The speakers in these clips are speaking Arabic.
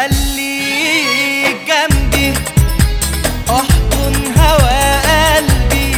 خليك جنبي، احضن هوا قلبي،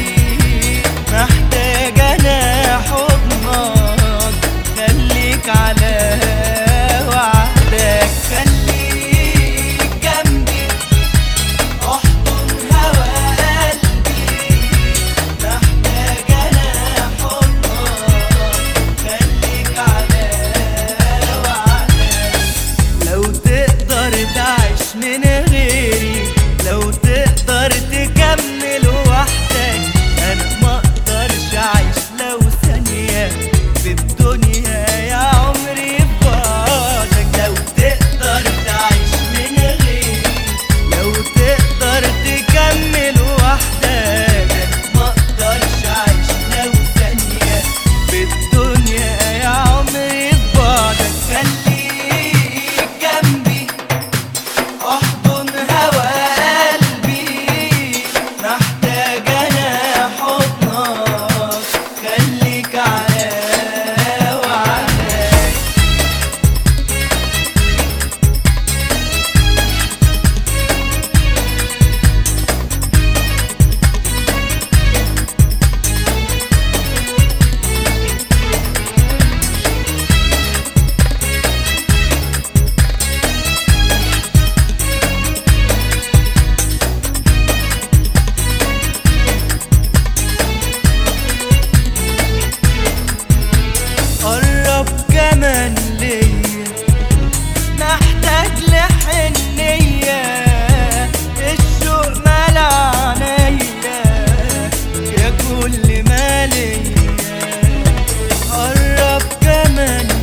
محتاج انا حضنك، خليك على وعدك. خليك جنبي، احضن هوا قلبي، محتاج انا حضنك، خليك على وعدك. لو تقدر تعيش من غيري، لو تقدر تكمل وحدك، انا ما اقدرش اعيش لو ثانية في الدنيا يا عمري في بعدك. لو تقدر تعيش من غيري، لو تقدر تكمل وحدك، انا ما اقدرش اعيش لو ثانية في الدنيا يا عمري في بعدك. خليك جنبي، احضن هوا قلبي، محتاج انا حضنك، خليك على وعدك. قرب كمان ليا، محتاج لحنية، الشوق ملى عينيا يا كل ما ليا. قرب كمان